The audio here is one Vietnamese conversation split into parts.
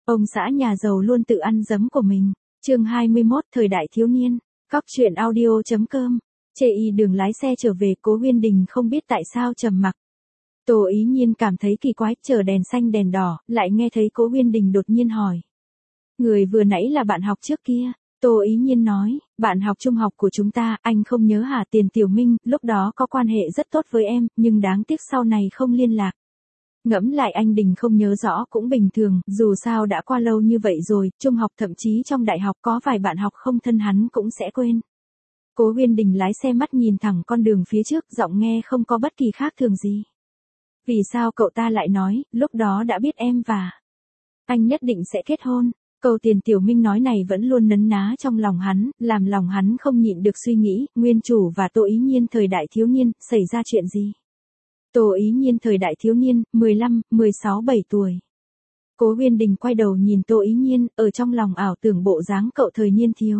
Ông xã nhà giàu luôn tự ăn dấm của mình. Chương 21, thời đại thiếu niên. Cóc truyện audio.com. Chê y đường lái xe trở về, Cố Uyên Đình không biết tại sao trầm mặc. Tô Ý Nhiên cảm thấy kỳ quái, chờ đèn xanh đèn đỏ, lại nghe thấy Cố Uyên Đình đột nhiên hỏi. Người vừa nãy là bạn học trước kia. Tô Ý Nhiên nói, bạn học trung học của chúng ta, anh không nhớ hả? Tiền Tiểu Minh, lúc đó có quan hệ rất tốt với em, nhưng đáng tiếc sau này không liên lạc. Ngẫm lại anh Đình không nhớ rõ cũng bình thường, dù sao đã qua lâu như vậy rồi, trung học thậm chí trong đại học có vài bạn học không thân hắn cũng sẽ quên. Cố Uyên Đình lái xe mắt nhìn thẳng con đường phía trước, giọng nghe không có bất kỳ khác thường gì. Vì sao cậu ta lại nói, lúc đó đã biết em và anh nhất định sẽ kết hôn? Câu Tiền Tiểu Minh nói này vẫn luôn nấn ná trong lòng hắn, làm lòng hắn không nhịn được suy nghĩ, nguyên chủ và Tô Ý Nhiên thời đại thiếu niên, xảy ra chuyện gì? Tô Ý Nhiên thời đại thiếu niên, 15, 16, 7 tuổi. Cố Uyên Đình quay đầu nhìn Tô Ý Nhiên, ở trong lòng ảo tưởng bộ dáng cậu thời niên thiếu.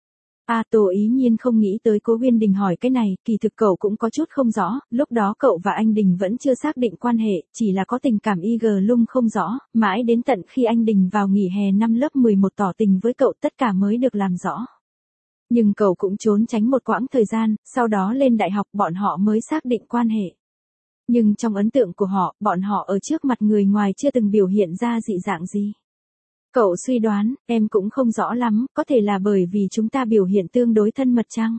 Tô Ý Nhiên không nghĩ tới Cố Uyên Đình hỏi cái này, kỳ thực cậu cũng có chút không rõ, lúc đó cậu và anh Đình vẫn chưa xác định quan hệ, chỉ là có tình cảm y lung không rõ, mãi đến tận khi anh Đình vào nghỉ hè năm lớp 11 tỏ tình với cậu tất cả mới được làm rõ. Nhưng cậu cũng trốn tránh một quãng thời gian, sau đó lên đại học bọn họ mới xác định quan hệ. Nhưng trong ấn tượng của họ, bọn họ ở trước mặt người ngoài chưa từng biểu hiện ra dị dạng gì. Cậu suy đoán, em cũng không rõ lắm, có thể là bởi vì chúng ta biểu hiện tương đối thân mật chăng?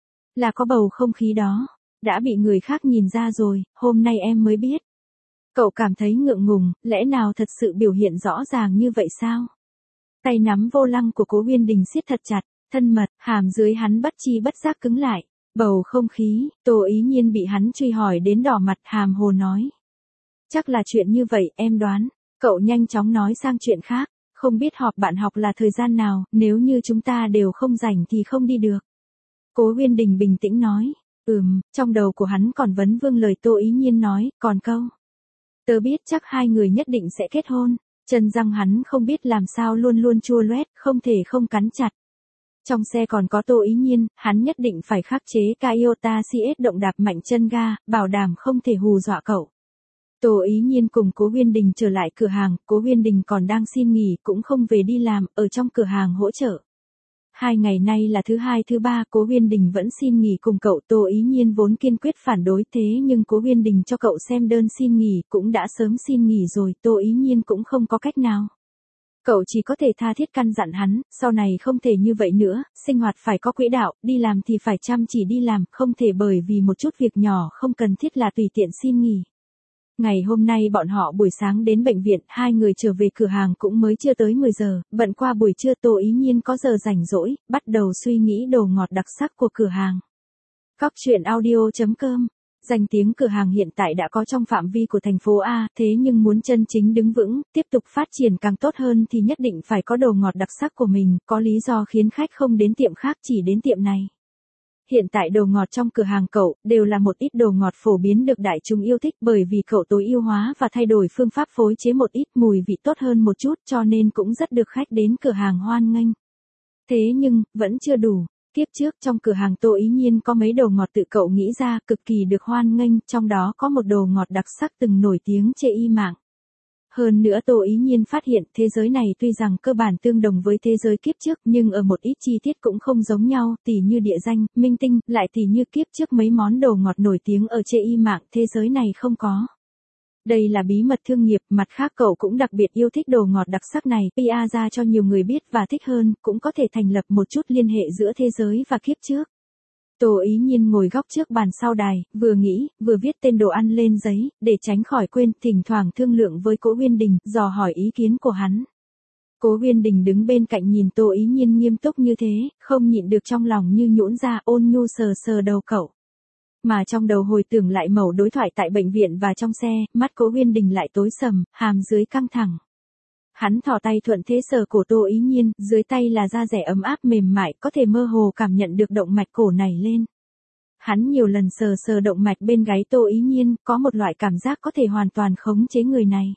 Là có bầu không khí đó, đã bị người khác nhìn ra rồi, hôm nay em mới biết. Cậu cảm thấy ngượng ngùng, lẽ nào thật sự biểu hiện rõ ràng như vậy sao? Tay nắm vô lăng của Cố Uyên Đình siết thật chặt, thân mật, hàm dưới hắn bất chi bất giác cứng lại. Bầu không khí, Tô Ý Nhiên bị hắn truy hỏi đến đỏ mặt, hàm hồ nói. Chắc là chuyện như vậy, em đoán. Cậu nhanh chóng nói sang chuyện khác, không biết họp bạn học là thời gian nào, nếu như chúng ta đều không rảnh thì không đi được. Cố Uyên Đình bình tĩnh nói, trong đầu của hắn còn vấn vương lời Tô Ý Nhiên nói, còn câu. Tớ biết chắc hai người nhất định sẽ kết hôn, chân răng hắn không biết làm sao luôn luôn chua loét, không thể không cắn chặt. Trong xe còn có Tô Ý Nhiên, hắn nhất định phải khắc chế Toyota CS động đạp mạnh chân ga, bảo đảm không thể hù dọa cậu. Tô Ý Nhiên cùng Cố Uyên Đình trở lại cửa hàng, Cố Uyên Đình còn đang xin nghỉ cũng không về đi làm, ở trong cửa hàng hỗ trợ. 2 ngày nay là thứ hai thứ ba, Cố Uyên Đình vẫn xin nghỉ cùng cậu. Tô Ý Nhiên vốn kiên quyết phản đối, thế nhưng Cố Uyên Đình cho cậu xem đơn xin nghỉ, cũng đã sớm xin nghỉ rồi, Tô Ý Nhiên cũng không có cách nào. Cậu chỉ có thể tha thiết căn dặn hắn, sau này không thể như vậy nữa, sinh hoạt phải có quỹ đạo, đi làm thì phải chăm chỉ đi làm, không thể bởi vì một chút việc nhỏ không cần thiết là tùy tiện xin nghỉ. Ngày hôm nay bọn họ buổi sáng đến bệnh viện, hai người trở về cửa hàng cũng mới chưa tới 10 giờ, bận qua buổi trưa Tô Ý Nhiên có giờ rảnh rỗi, bắt đầu suy nghĩ đồ ngọt đặc sắc của cửa hàng. Cóc truyện audio.com. Danh tiếng cửa hàng hiện tại đã có trong phạm vi của thành phố A, thế nhưng muốn chân chính đứng vững, tiếp tục phát triển càng tốt hơn thì nhất định phải có đồ ngọt đặc sắc của mình, có lý do khiến khách không đến tiệm khác chỉ đến tiệm này. Hiện tại đồ ngọt trong cửa hàng cậu, đều là một ít đồ ngọt phổ biến được đại chúng yêu thích bởi vì cậu tối ưu hóa và thay đổi phương pháp phối chế một ít mùi vị tốt hơn một chút cho nên cũng rất được khách đến cửa hàng hoan nghênh. Thế nhưng, vẫn chưa đủ. Tiếp trước trong cửa hàng Tô Ý Nhiên có mấy đồ ngọt tự cậu nghĩ ra cực kỳ được hoan nghênh, trong đó có một đồ ngọt đặc sắc từng nổi tiếng trên y mạng. Hơn nữa Tô Ý Nhiên phát hiện thế giới này tuy rằng cơ bản tương đồng với thế giới kiếp trước nhưng ở một ít chi tiết cũng không giống nhau, tỉ như địa danh, minh tinh, lại tỉ như kiếp trước mấy món đồ ngọt nổi tiếng ở trên y mạng thế giới này không có. Đây là bí mật thương nghiệp, mặt khác cậu cũng đặc biệt yêu thích đồ ngọt đặc sắc này, PR ra cho nhiều người biết và thích hơn, cũng có thể thành lập một chút liên hệ giữa thế giới và kiếp trước. Tô Ý Nhiên ngồi góc trước bàn sau đài, vừa nghĩ, vừa viết tên đồ ăn lên giấy, để tránh khỏi quên, thỉnh thoảng thương lượng với Cố Uyên Đình, dò hỏi ý kiến của hắn. Cố Uyên Đình đứng bên cạnh nhìn Tô Ý Nhiên nghiêm túc như thế, không nhịn được trong lòng như nhũn ra, ôn nhu sờ sờ đầu cậu. Mà trong đầu hồi tưởng lại mẩu đối thoại tại bệnh viện và trong xe, mắt Cố Uyên Đình lại tối sầm, hàm dưới căng thẳng. Hắn thò tay thuận thế sờ cổ Tô Ý Nhiên, dưới tay là da dẻ ấm áp mềm mại, có thể mơ hồ cảm nhận được động mạch cổ nảy lên. Hắn nhiều lần sờ sờ động mạch bên gáy Tô Ý Nhiên, có một loại cảm giác có thể hoàn toàn khống chế người này.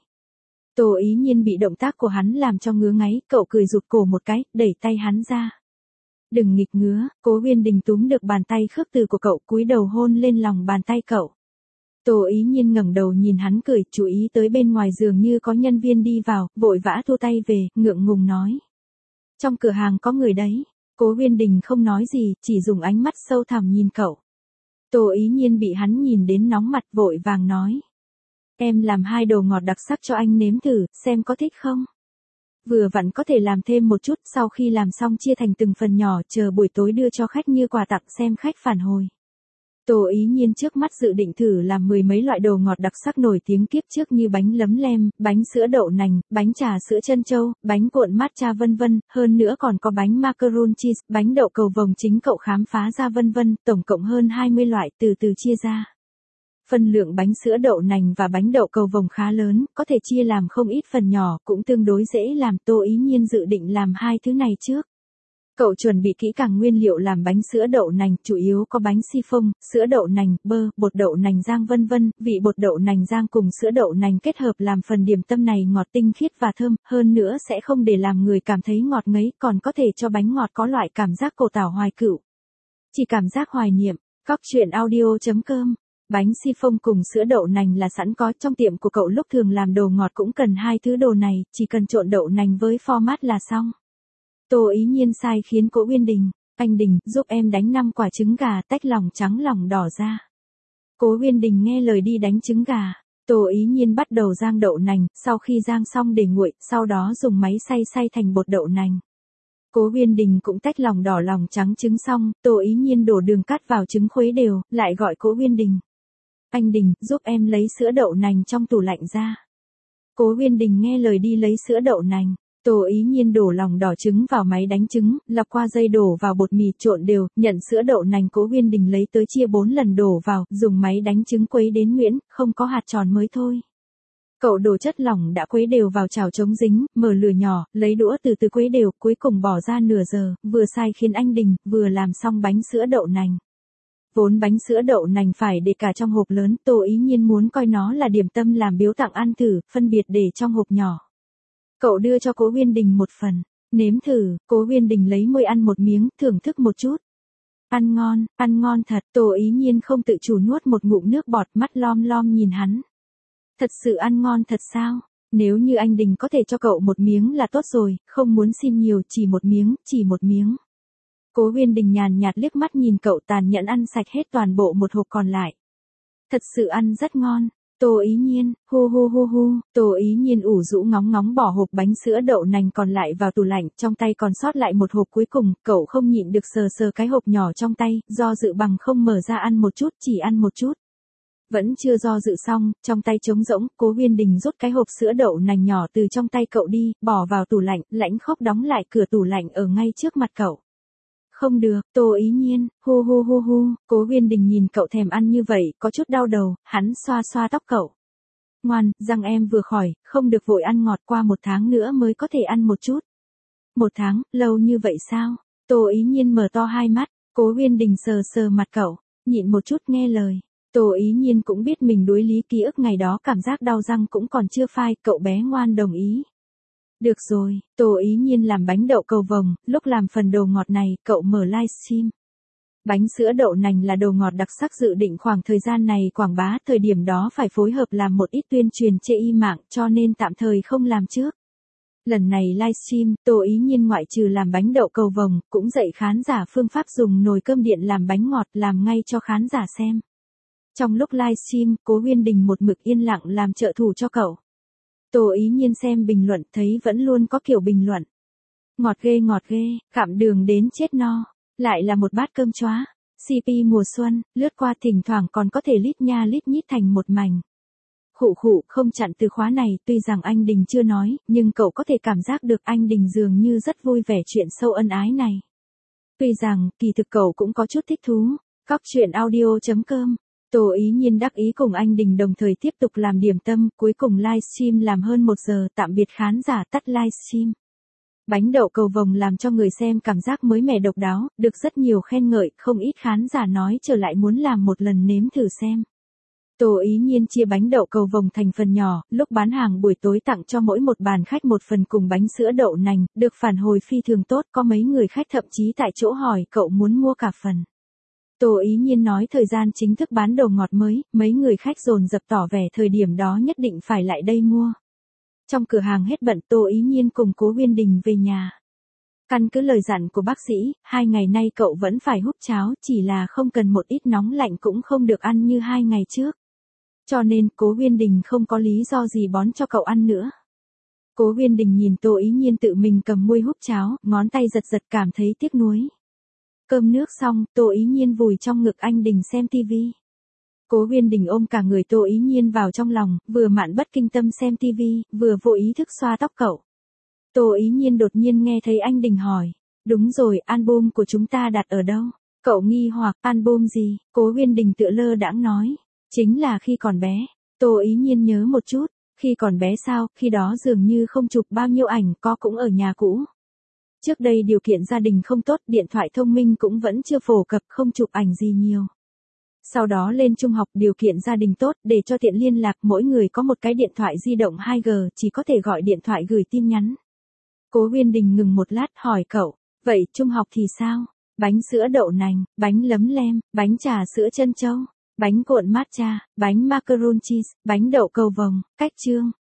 Tô Ý Nhiên bị động tác của hắn làm cho ngứa ngáy, cậu cười rụt cổ một cái, đẩy tay hắn ra. Đừng nghịch ngứa, Cố Uyên Đình túm được bàn tay khước từ của cậu, cúi đầu hôn lên lòng bàn tay cậu. Tô Ý Nhiên ngẩng đầu nhìn hắn cười, chú ý tới bên ngoài giường như có nhân viên đi vào, vội vã thu tay về, ngượng ngùng nói. Trong cửa hàng có người đấy. Cố Uyên Đình không nói gì, chỉ dùng ánh mắt sâu thẳm nhìn cậu. Tô Ý Nhiên bị hắn nhìn đến nóng mặt, vội vàng nói. Em làm 2 đồ ngọt đặc sắc cho anh nếm thử, xem có thích không? Vừa vặn có thể làm thêm một chút, sau khi làm xong chia thành từng phần nhỏ, chờ buổi tối đưa cho khách như quà tặng xem khách phản hồi. Tô Ý Nhiên trước mắt dự định thử làm 10 mấy loại đồ ngọt đặc sắc nổi tiếng kiếp trước như bánh lấm lem, bánh sữa đậu nành, bánh trà sữa trân châu, bánh cuộn matcha vân vân, hơn nữa còn có bánh macaron cheese, bánh đậu cầu vồng chính cậu khám phá ra vân vân, tổng cộng hơn 20 loại từ từ chia ra. Phần lượng bánh sữa đậu nành và bánh đậu cầu vồng khá lớn, có thể chia làm không ít phần nhỏ, cũng tương đối dễ làm. Tô Ý Nhiên dự định làm 2 thứ này trước. Cậu chuẩn bị kỹ càng nguyên liệu làm bánh sữa đậu nành, chủ yếu có bánh xi phông, sữa đậu nành, bơ, bột đậu nành rang vân vân, vị bột đậu nành rang cùng sữa đậu nành kết hợp làm phần điểm tâm này ngọt tinh khiết và thơm, hơn nữa sẽ không để làm người cảm thấy ngọt ngấy, còn có thể cho bánh ngọt có loại cảm giác cổ tảo hoài cựu. Chỉ cảm giác hoài niệm. Cóc truyện audio.com. Bánh xi phông cùng sữa đậu nành là sẵn có trong tiệm của cậu, lúc thường làm đồ ngọt cũng cần 2 thứ đồ này, chỉ cần trộn đậu nành với format là xong. Tô Ý Nhiên sai khiến Cố Uyên Đình, anh Đình, giúp em đánh 5 quả trứng gà, tách lòng trắng lòng đỏ ra. Cố Uyên Đình nghe lời đi đánh trứng gà. Tô Ý Nhiên bắt đầu rang đậu nành, sau khi rang xong để nguội, sau đó dùng máy xay thành bột đậu nành. Cố Uyên Đình cũng tách lòng đỏ lòng trắng trứng xong, Tô Ý Nhiên đổ đường cát vào trứng khuấy đều, lại gọi Cố Uyên Đình. Anh Đình, giúp em lấy sữa đậu nành trong tủ lạnh ra. Cố Uyên Đình nghe lời đi lấy sữa đậu nành. Tô Ý Nhiên đổ lòng đỏ trứng vào máy đánh trứng, lọc qua dây đổ vào bột mì trộn đều, nhận sữa đậu nành Cố Uyên Đình lấy tới chia 4 lần đổ vào, dùng máy đánh trứng khuấy đến nhuyễn, không có hạt tròn mới thôi. Cậu đổ chất lỏng đã khuấy đều vào chảo chống dính, mở lửa nhỏ, lấy đũa từ từ khuấy đều, cuối cùng bỏ ra nửa giờ, vừa sai khiến anh Đình, vừa làm xong bánh sữa đậu nành. Vốn bánh sữa đậu nành phải để cả trong hộp lớn, Tô Ý Nhiên muốn coi nó là điểm tâm làm biếu tặng ăn thử, phân biệt để trong hộp nhỏ. Cậu đưa cho Cố Uyên Đình một phần, nếm thử, Cố Uyên Đình lấy môi ăn một miếng, thưởng thức một chút. Ăn ngon thật, Tô Ý Nhiên không tự chủ nuốt một ngụm nước bọt, mắt lom lom nhìn hắn. Thật sự ăn ngon thật sao? Nếu như anh Đình có thể cho cậu một miếng là tốt rồi, không muốn xin nhiều, chỉ một miếng. Cố Uyên Đình nhàn nhạt liếc mắt nhìn cậu, tàn nhẫn ăn sạch hết toàn bộ một hộp còn lại. Thật sự ăn rất ngon. Tô Ý Nhiên, hu, Tô Ý Nhiên ủ rũ ngóng ngóng bỏ hộp bánh sữa đậu nành còn lại vào tủ lạnh, trong tay còn sót lại một hộp cuối cùng, cậu không nhịn được sờ cái hộp nhỏ trong tay, do dự bằng không mở ra ăn một chút, chỉ ăn một chút. Vẫn chưa do dự xong, trong tay trống rỗng, Cố Uyên Đình rút cái hộp sữa đậu nành nhỏ từ trong tay cậu đi, bỏ vào tủ lạnh, lãnh khốc đóng lại cửa tủ lạnh ở ngay trước mặt cậu. Không được, Tô Ý Nhiên, hu, Cố Uyên Đình nhìn cậu thèm ăn như vậy, có chút đau đầu, hắn xoa tóc cậu. Ngoan, răng em vừa khỏi, không được vội ăn ngọt, qua 1 tháng nữa mới có thể ăn một chút. 1 tháng, lâu như vậy sao? Tô Ý Nhiên mở to hai mắt, Cố Uyên Đình sờ mặt cậu, nhịn một chút nghe lời. Tô Ý Nhiên cũng biết mình đuối lý, ký ức ngày đó cảm giác đau răng cũng còn chưa phai, cậu bé ngoan đồng ý. Được rồi, Tô Ý Nhiên làm bánh đậu cầu vồng, lúc làm phần đồ ngọt này, cậu mở livestream. Bánh sữa đậu nành là đồ ngọt đặc sắc, dự định khoảng thời gian này quảng bá, thời điểm đó phải phối hợp làm một ít tuyên truyền chê y mạng, cho nên tạm thời không làm trước. Lần này livestream, Tô Ý Nhiên ngoại trừ làm bánh đậu cầu vồng, cũng dạy khán giả phương pháp dùng nồi cơm điện làm bánh ngọt, làm ngay cho khán giả xem. Trong lúc livestream, Cố Uyên Đình một mực yên lặng làm trợ thủ cho cậu. Tô Ý Nhiên xem bình luận thấy vẫn luôn có kiểu bình luận. Ngọt ghê, cạm đường đến chết no. Lại là một bát cơm chóa. CP mùa xuân, lướt qua thỉnh thoảng còn có thể lít nha lít nhít thành một mảnh. Khụ, không chặn từ khóa này, tuy rằng anh Đình chưa nói, nhưng cậu có thể cảm giác được anh Đình dường như rất vui vẻ chuyện sâu ân ái này. Tuy rằng, kỳ thực cậu cũng có chút thích thú. Cóc truyện audio.com. Tô Ý Nhiên đắc ý cùng anh Đình đồng thời tiếp tục làm điểm tâm, cuối cùng livestream làm hơn 1 giờ, tạm biệt khán giả, tắt livestream. Bánh đậu cầu vồng làm cho người xem cảm giác mới mẻ độc đáo, được rất nhiều khen ngợi, không ít khán giả nói trở lại muốn làm một lần nếm thử xem. Tô Ý Nhiên chia bánh đậu cầu vồng thành phần nhỏ, lúc bán hàng buổi tối tặng cho mỗi một bàn khách một phần cùng bánh sữa đậu nành, được phản hồi phi thường tốt, có mấy người khách thậm chí tại chỗ hỏi cậu muốn mua cả phần. Tô Ý Nhiên nói thời gian chính thức bán đồ ngọt mới, mấy người khách dồn dập tỏ vẻ thời điểm đó nhất định phải lại đây mua. Trong cửa hàng hết bận, Tô Ý Nhiên cùng Cố Uyên Đình về nhà. Căn cứ lời dặn của bác sĩ, 2 ngày nay cậu vẫn phải húp cháo, chỉ là không cần một ít nóng lạnh cũng không được ăn như 2 ngày trước. Cho nên Cố Uyên Đình không có lý do gì bón cho cậu ăn nữa. Cố Uyên Đình nhìn Tô Ý Nhiên tự mình cầm muôi húp cháo, ngón tay giật giật cảm thấy tiếc nuối. Cơm nước xong, Tô Ý Nhiên vùi trong ngực anh Đình xem tivi. Cố Uyên Đình ôm cả người Tô Ý Nhiên vào trong lòng, vừa mạn bất kinh tâm xem tivi, vừa vô ý thức xoa tóc cậu. Tô Ý Nhiên đột nhiên nghe thấy anh Đình hỏi. Đúng rồi, album của chúng ta đặt ở đâu? Cậu nghi hoặc, album gì? Cố Uyên Đình tựa lơ đãng nói. Chính là khi còn bé. Tô Ý Nhiên nhớ một chút. Khi còn bé sao, khi đó dường như không chụp bao nhiêu ảnh, có cũng ở nhà cũ. Trước đây điều kiện gia đình không tốt, điện thoại thông minh cũng vẫn chưa phổ cập, không chụp ảnh gì nhiều. Sau đó lên trung học, điều kiện gia đình tốt, để cho tiện liên lạc, mỗi người có một cái điện thoại di động 2G, chỉ có thể gọi điện thoại gửi tin nhắn. Cố Uyên Đình ngừng một lát hỏi cậu, vậy trung học thì sao? Bánh sữa đậu nành, bánh lấm lem, bánh trà sữa trân châu, bánh cuộn matcha, bánh macaron cheese, bánh đậu cầu vồng, cách chương.